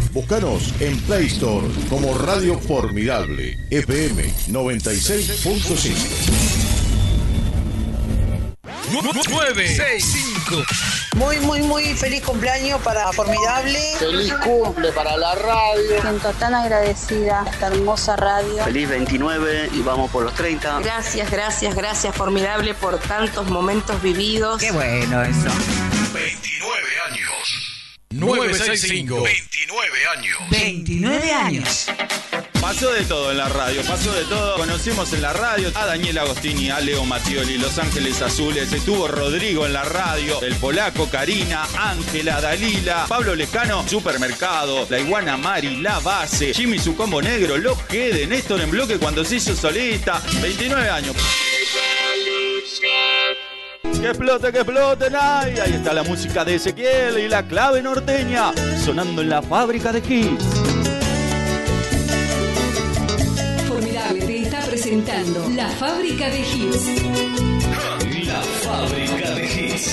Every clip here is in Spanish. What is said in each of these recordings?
Búscanos en Play Store como Radio Formidable FM 96.5. 965. Muy feliz cumpleaños para Formidable. Feliz cumple para la radio. Siento tan agradecida a esta hermosa radio. Feliz 29 y vamos por los 30. Gracias Formidable por tantos momentos vividos. Qué bueno eso. 29 años. 965. 29 años. 29 años. Pasó de todo en la radio, pasó de todo. Conocimos en la radio a Daniel Agostini, a Leo Mattioli, Los Ángeles Azules. Estuvo Rodrigo en la radio, el polaco, Karina, Ángela, Dalila, Pablo Lescano, Supermercado, La Iguana Mari, La Base, Jimmy Su Combo Negro, Los Gede, Néstor en Bloque cuando se hizo solista. 29 años. Que exploten, ay, ahí está la música de Ezequiel y la clave norteña sonando en la fábrica de hits. Formidable te está presentando la fábrica de hits. La fábrica de hits.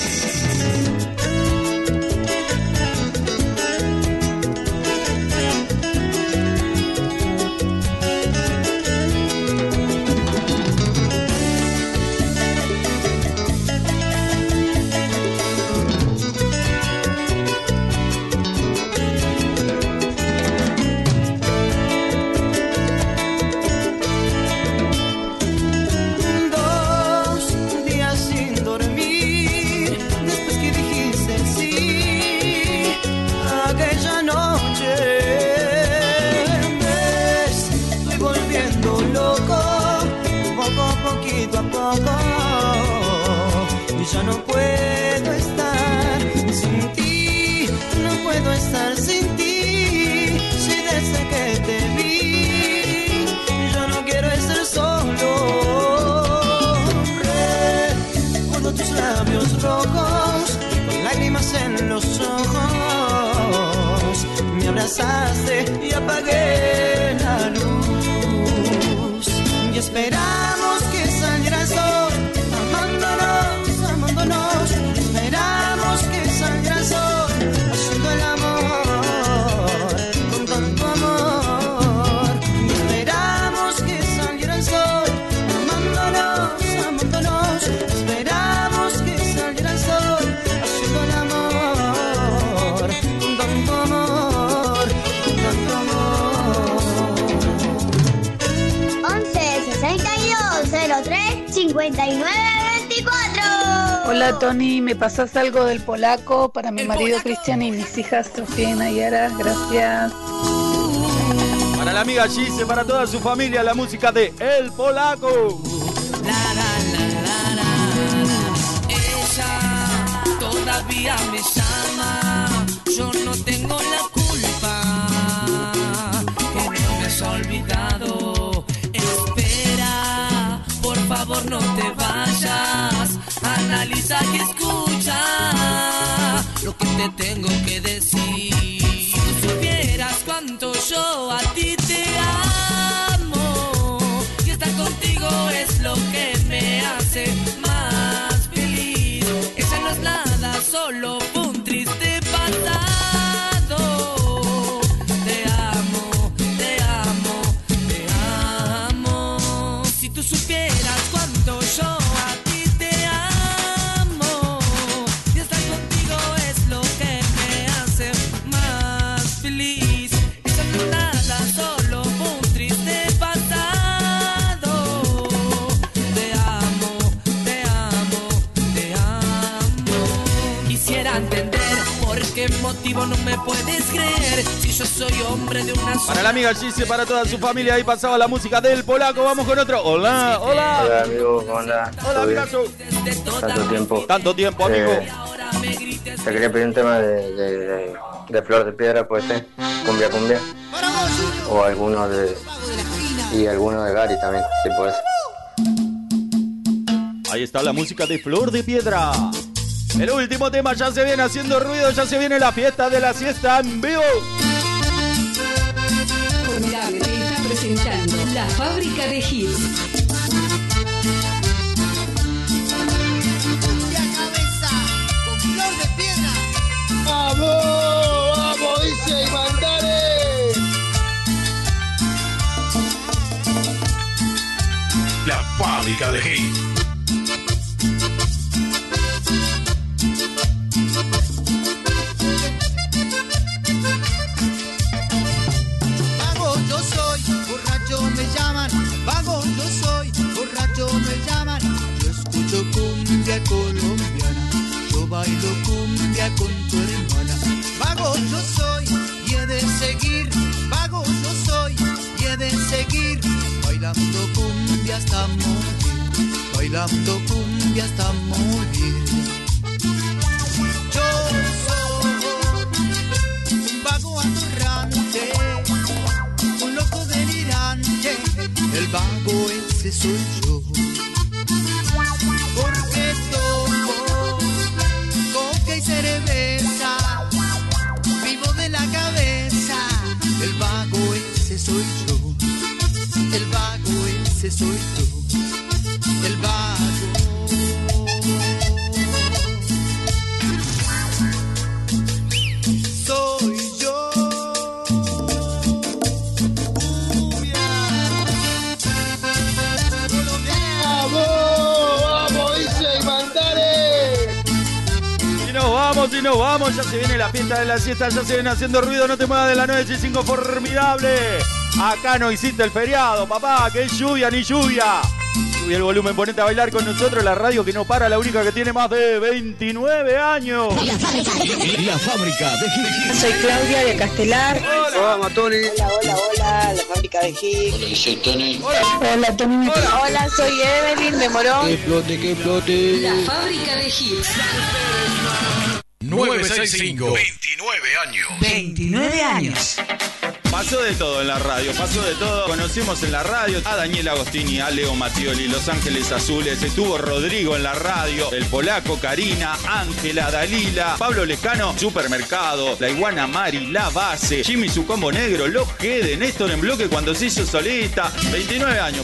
Ya no puedo estar sin ti, no puedo estar sin ti. Si desde que te vi, yo no quiero estar solo. Recuerdo tus labios rojos, con lágrimas en los ojos. Me abrazaste y apagué la luz. Y esperamos que saliera el sol, amándonos. Esperamos que salga el sol, haciendo el amor con tanto amor. Esperamos que saliera el sol, amándonos. Esperamos que saliera el sol, haciendo el amor con tanto amor, con tanto amor. 11 62 03 59 24. Hola Tony, ¿me pasas algo del polaco para mi marido Cristian y mis hijas Sofía y Nayara? Gracias. Para la amiga Gise, para toda su familia, la música de El Polaco. Ella todavía me llama, yo no tengo la culpa, que no me has olvidado. Espera, por favor no te vayas. Analiza y escucha lo que te tengo que decir. Si tú supieras cuánto yo a ti te amo, y estar contigo es lo que me hace más feliz. Ella no es nada, solo un triste pasado. Te amo, te amo, te amo. Si tú supieras cuánto yo a ti ¿qué motivo no me puedes creer? Si yo soy hombre de una sola. Para la amiga Gise, para toda su familia, ahí pasaba la música del Polaco. Vamos con otro. Hola, hola. Hola, amigo, ¿cómo andás? Hola, amigazo. Tanto tiempo, amigo. Te quería pedir un tema de Flor de Piedra, puede ser. Cumbia. O alguno de. Y alguno de Gary también, si puede ser. Ahí está la música de Flor de Piedra. El último tema ya se viene haciendo ruido, ya se viene la fiesta de la siesta en vivo. Formidable te está presentando la fábrica de hits. Cumbia cabeza con Flor de Piedra. ¡Vamos! ¡Vamos! Dice Iván, dale. fábrica de hits. Vago yo soy, borracho me llaman. Vago yo soy, borracho me llaman. Yo escucho cumbia colombiana. Yo bailo cumbia con tu hermana. Vago yo soy y he de seguir. Vago yo soy y he de seguir. Bailando cumbia hasta morir. Bailando cumbia hasta morir. Yo soy un vago atorrante, un loco delirante. El vago ese soy yo. Porque tomo coca y cerveza, vivo de la cabeza. El vago ese soy yo. El vago ese soy yo. El vago. Soy yo. ¡Vamos, Isla y Mandare! Y nos vamos, ya se viene la fiesta de la siesta, ya se viene haciendo ruido, no te muevas de la 965, formidable. Acá no hiciste el feriado, papá, que es lluvia ni lluvia. Sube el volumen, ponete a bailar con nosotros, la radio que no para, la única que tiene más de 29 años. La fábrica de hits. Soy Claudia de Castelar. Hola, Matoni. Hola, la fábrica de hits. Hola, soy Tony. Hola, Tony. Hola, soy Evelyn de Morón. ¡Que flote, que flote! La fábrica de hits. 965. 29 años. 29 años. Pasó de todo en la radio, pasó de todo. Conocimos en la radio a Daniel Agostini, a Leo Mattioli, Los Ángeles Azules. Estuvo Rodrigo en la radio, el polaco, Karina, Ángela, Dalila, Pablo Lescano, Supermercado, la iguana Mari, La Base, Jimmy su combo negro, Los Gede, Néstor en bloque cuando se hizo solista. 29 años.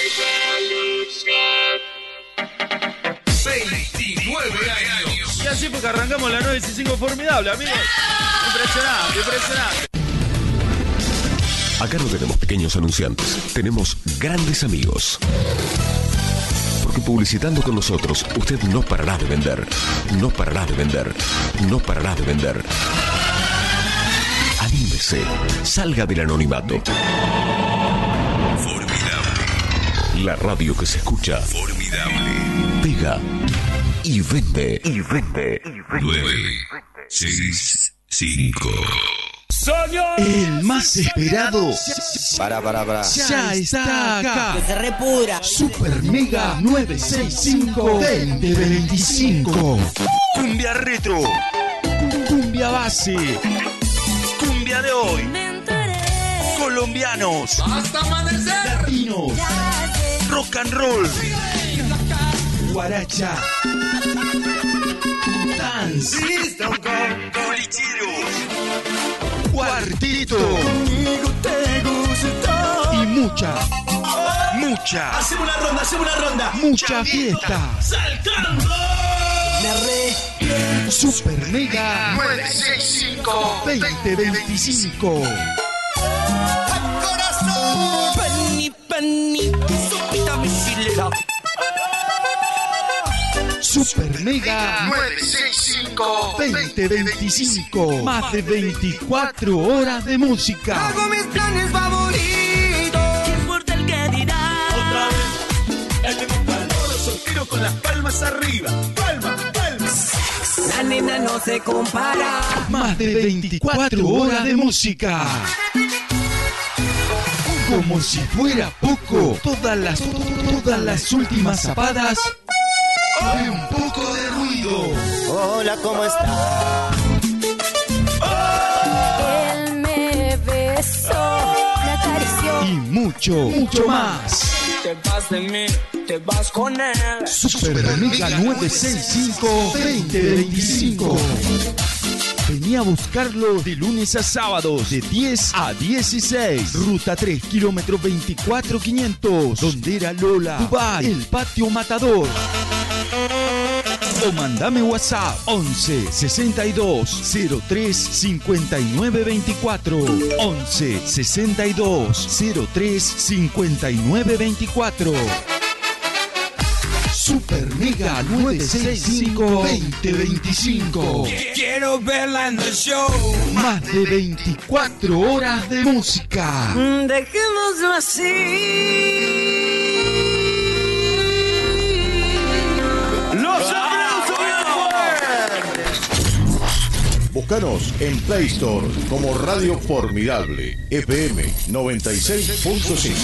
29 años. Y así fue que arrancamos la 965 formidable, amigos. Impresionante, impresionante. Acá no tenemos pequeños anunciantes, tenemos grandes amigos. Porque publicitando con nosotros, usted no parará de vender. No parará de vender. No parará de vender. Anímese, salga del anonimato. Formidable. La radio que se escucha. Formidable. Pega y vende. Y vende. 965. El más esperado. Para. Ya está acá. Que se repudra. Super Mega 965 2025. Cumbia retro. Cumbia base. Cumbia de hoy. Colombianos. Hasta amanecer. Latinos. Rock and roll. Guaracha. Dance. Bolicheros. Cuartito. Y mucha. Hacemos una ronda. Mucha fiesta. Saltando. Super Mega 965 2025. Corazón. Penny. Sopita mi filera. Super Mega 965 2025. Más de 24 horas de música. Hago mis planes favoritos. ¿Qué importa el que dirá? Otra vez. El mismo calor, soltero con las palmas arriba. Palmas. La nena no se compara. Más de 24 horas de música. Como si fuera poco, todas las últimas zapadas de un poco de ruido. Hola, ¿cómo está? Él me besó, me acarició. Y mucho más. Te vas de mí, te vas con él. Super Mega 965 2025. Vení a buscarlo de lunes a sábados de 10 a 16. Ruta 3, kilómetro 24500. Dondera Lola, Dubai, El Patio Matador. O mandame WhatsApp 11 62 03 59 24. 11 62 03 59 24. Super Mega 965-2025. Quiero verla en el show. Más de 24 horas de música. Dejémoslo así. Los aplausos bien fuertes. Búscanos en Play Store como Radio Formidable FM 96.5.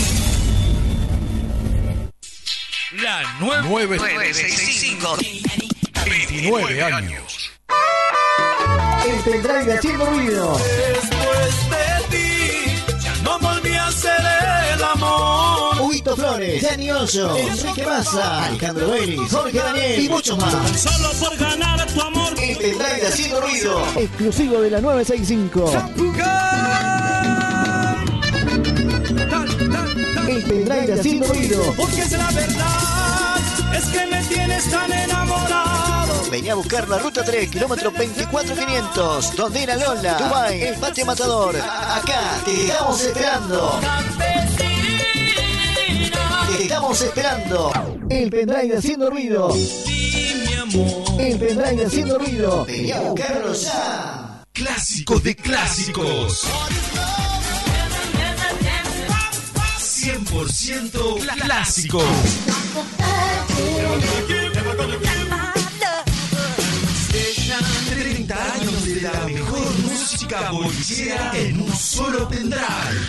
La 965. 29 años. El pendrive haciendo ruido. Después de ti, ya no volví a hacer el amor. Huguito Flores, Dani Oso, Enrique Massa, Alejandro Vélez, Jorge Daniel y muchos más. Solo por ganar tu amor. El pendrive haciendo ruido. Exclusivo de la 965. El pendrive haciendo ruido. Porque es la verdad, es que me tienes tan enamorado. Vení a buscar la ruta 3, kilómetro 24500, donde era Lola, Dubái, el Patio Matador. Acá te estamos esperando. Te estamos esperando. El pendrive haciendo ruido. El pendrive haciendo ruido. Vení a buscarlo ya. Clásicos de clásicos. 100% clásico. 30 años de la mejor música bolillera en un solo pendrive.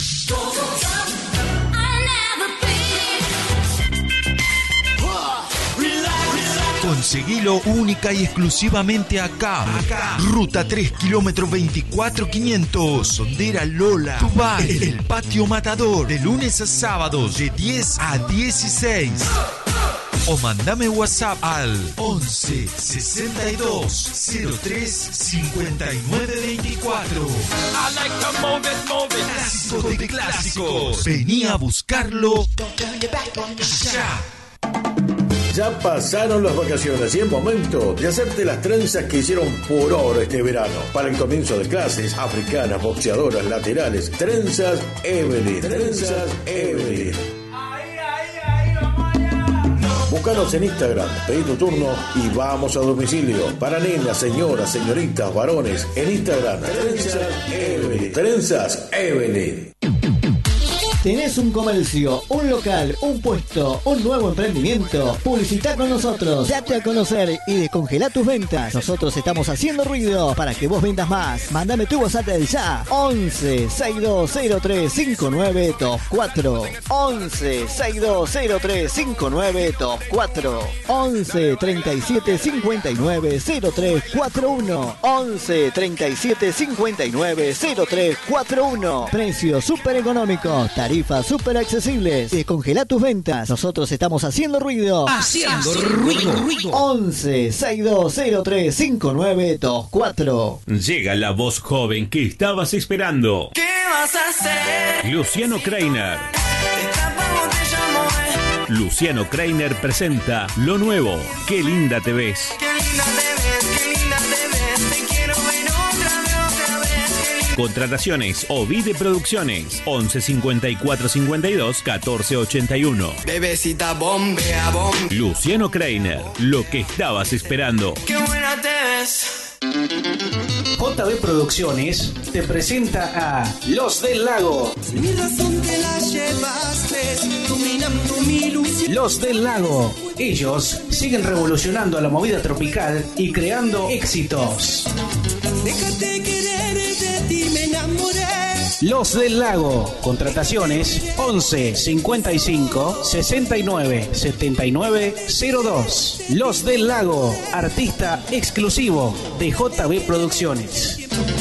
Conseguilo única y exclusivamente acá. Ruta 3, kilómetro 24500. Sondera Lola, Dubái, el Patio Matador. De lunes a sábados, de 10 a 16. O mandame WhatsApp al 11 62 03 59 24. Clásicos de clásicos. Vení a buscarlo ya. Ya pasaron las vacaciones y es momento de hacerte las trenzas que hicieron furor este verano. Para el comienzo de clases, africanas, boxeadoras, laterales, trenzas Evelyn. Trenzas Evelyn. Búscanos en Instagram, pedí tu turno y vamos a domicilio. Para nenas, señoras, señoritas, varones, en Instagram, Trenzas Evelyn. Trenzas Evelyn. ¿Tenés un comercio, un local, un puesto, un nuevo emprendimiento? Publicita con nosotros, date a conocer y descongela tus ventas. Nosotros estamos haciendo ruido para que vos vendas más. Mándame tu WhatsApp del ya. 11 6203 5924. 11 6203 5924. 11 37 59 0341. 11 37 59 0341. Precios súper económicos. Tarifas súper accesibles. Descongela tus ventas. Nosotros estamos haciendo ruido. Haciendo ruido. 11 6203 5924. Llega la voz joven que estabas esperando. ¿Qué vas a hacer? Luciano Kreiner. Luciano Kreiner presenta lo nuevo. Qué linda te ves. Qué linda te ves, qué linda te ves. Te quiero ver otra vez. Contrataciones Ovide Producciones 11 54 52 14 81. Bebecita bombea, bombea. Luciano Kreiner, lo que estabas esperando. Qué buena te ves. JB Producciones te presenta a Los del Lago. Mi razón te la llevaste, dominando mi ilusión. Los del Lago. Ellos siguen revolucionando la movida tropical y creando éxitos. Déjate querer, de ti me enamoré. Los del Lago. Contrataciones 11 55 69 79 02. Los del Lago. Artista exclusivo de JB Producciones.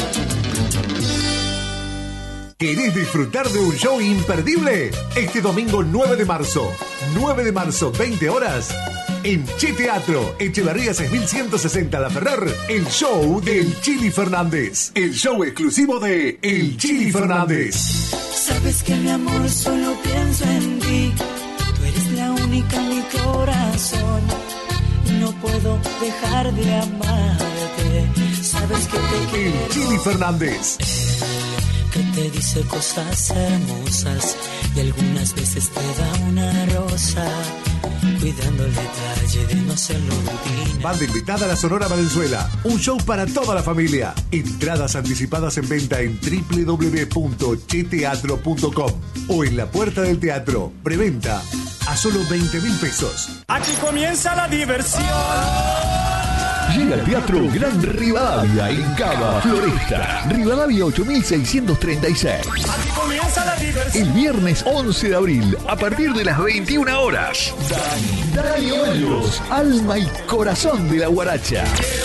¿Querés disfrutar de un show imperdible? Este domingo 9 de marzo, 20 horas, en Che Teatro, Echeverría 6160 La Ferrer, el show del Chili Fernández. El show exclusivo de El Chili Fernández. Sabes que mi amor solo pienso en ti. Tú eres la única en mi corazón. Y no puedo dejar de amarte. Sabes que te quiero. El Chili Fernández. que te dice cosas hermosas y algunas veces te da una rosa, cuidando el detalle de no hacerlo rutina. Banda invitada a la Sonora Valenzuela, un show para toda la familia. Entradas anticipadas en venta en www.cheteatro.com o en la puerta del teatro. Preventa a solo 20.000 pesos. Aquí comienza la diversión. Llega al Teatro Gran Rivadavia en Cava, Floresta. Rivadavia 8636. Aquí comienza la diversión. El viernes 11 de abril, a partir de las 21 horas. Dani Hoyos, alma y corazón de la guaracha.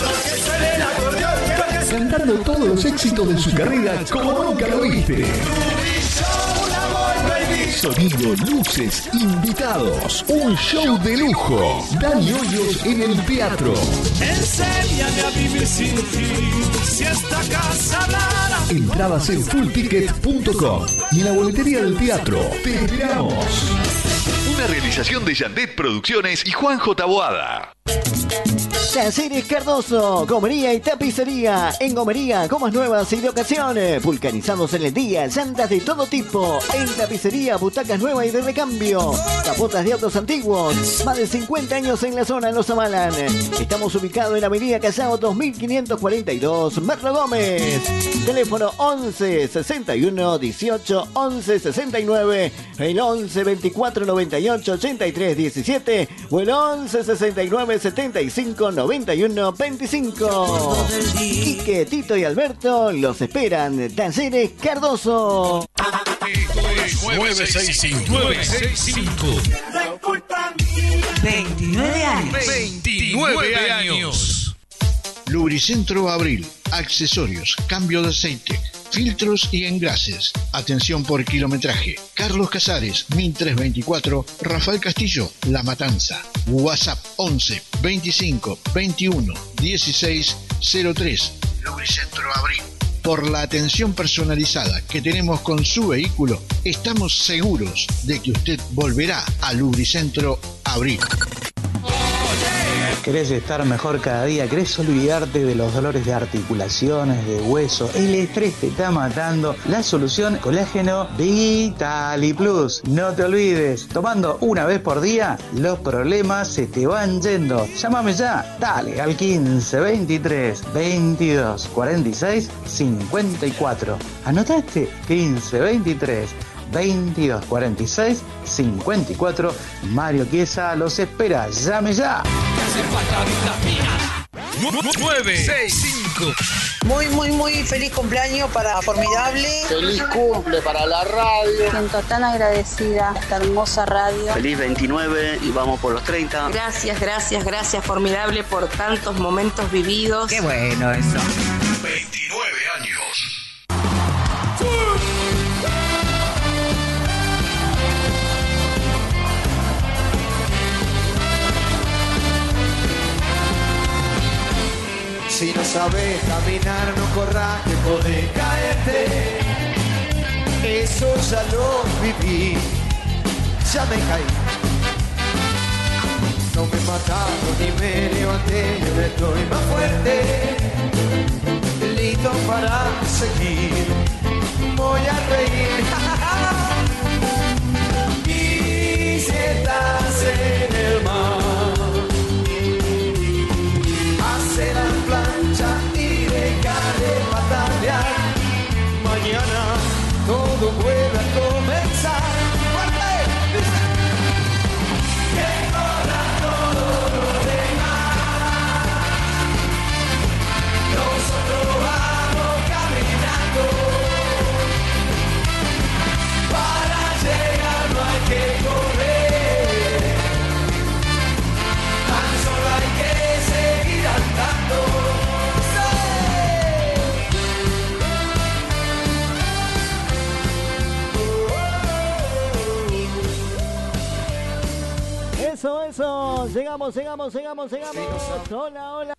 Cantando todos los éxitos de su carrera como nunca lo viste. Sonido, luces, invitados, un show de lujo. Dani Hoyos en el teatro. Enséñame a vivir sin ti, si esta casa hablara. Entradas en fullticket.com y en la boletería del teatro. Te esperamos. Una realización de Yandet Producciones y Juanjo Taboada. Talleres Cardoso, gomería y tapicería. En gomería, gomas nuevas y de ocasión. Vulcanizados en el día, llantas de todo tipo. En tapicería, butacas nuevas y de recambio. Capotas de autos antiguos. Más de 50 años en la zona nos avalan. Estamos ubicados en la avenida Callao 2542, Metro Gómez. Teléfono 11 61 18 11 69. El 11 24 98 83 17 o el 11 69 75 91 25. Quique, Tito y Alberto los esperan. Talleres Cardoso. 965. 29 años. 29 años. Lubricentro Abril. Accesorios, cambio de aceite, filtros y engrases. Atención por kilometraje. Carlos Casares, 1324, Rafael Castillo, La Matanza. WhatsApp 11 25 21 16 03. Lubricentro Abril. Por la atención personalizada que tenemos con su vehículo, estamos seguros de que usted volverá a Lubricentro Abril. ¿Querés estar mejor cada día? ¿Querés olvidarte de los dolores de articulaciones, de hueso? El estrés te está matando. La solución, colágeno Vitali Plus. No te olvides, tomando una vez por día, los problemas se te van yendo. Llámame ya, dale al 15 23 22 46 54. ¿Anotaste? 15 23 22 46 54. Mario Chiesa los espera. Llame ya. 965. Muy feliz cumpleaños para Formidable. Feliz cumple para la radio. Siento tan agradecida a esta hermosa radio. Feliz 29 y vamos por los 30. Gracias Formidable por tantos momentos vividos. Qué bueno eso. 29 años. Si no sabes caminar, no corras que podés caerte. Eso ya lo viví, ya me caí. No me mataron ni me levanté, yo estoy más fuerte. Listo para seguir, voy a reír. Y si estás en el mar, la plancha y dejar de patalear. Mañana todo vuelve a comenzar. ¡Fuerte! Que corra todo lo demás. Nosotros vamos caminando. Para llegar no hay que correr. Tan solo hay que seguir andando. Eso, llegamos. Hola,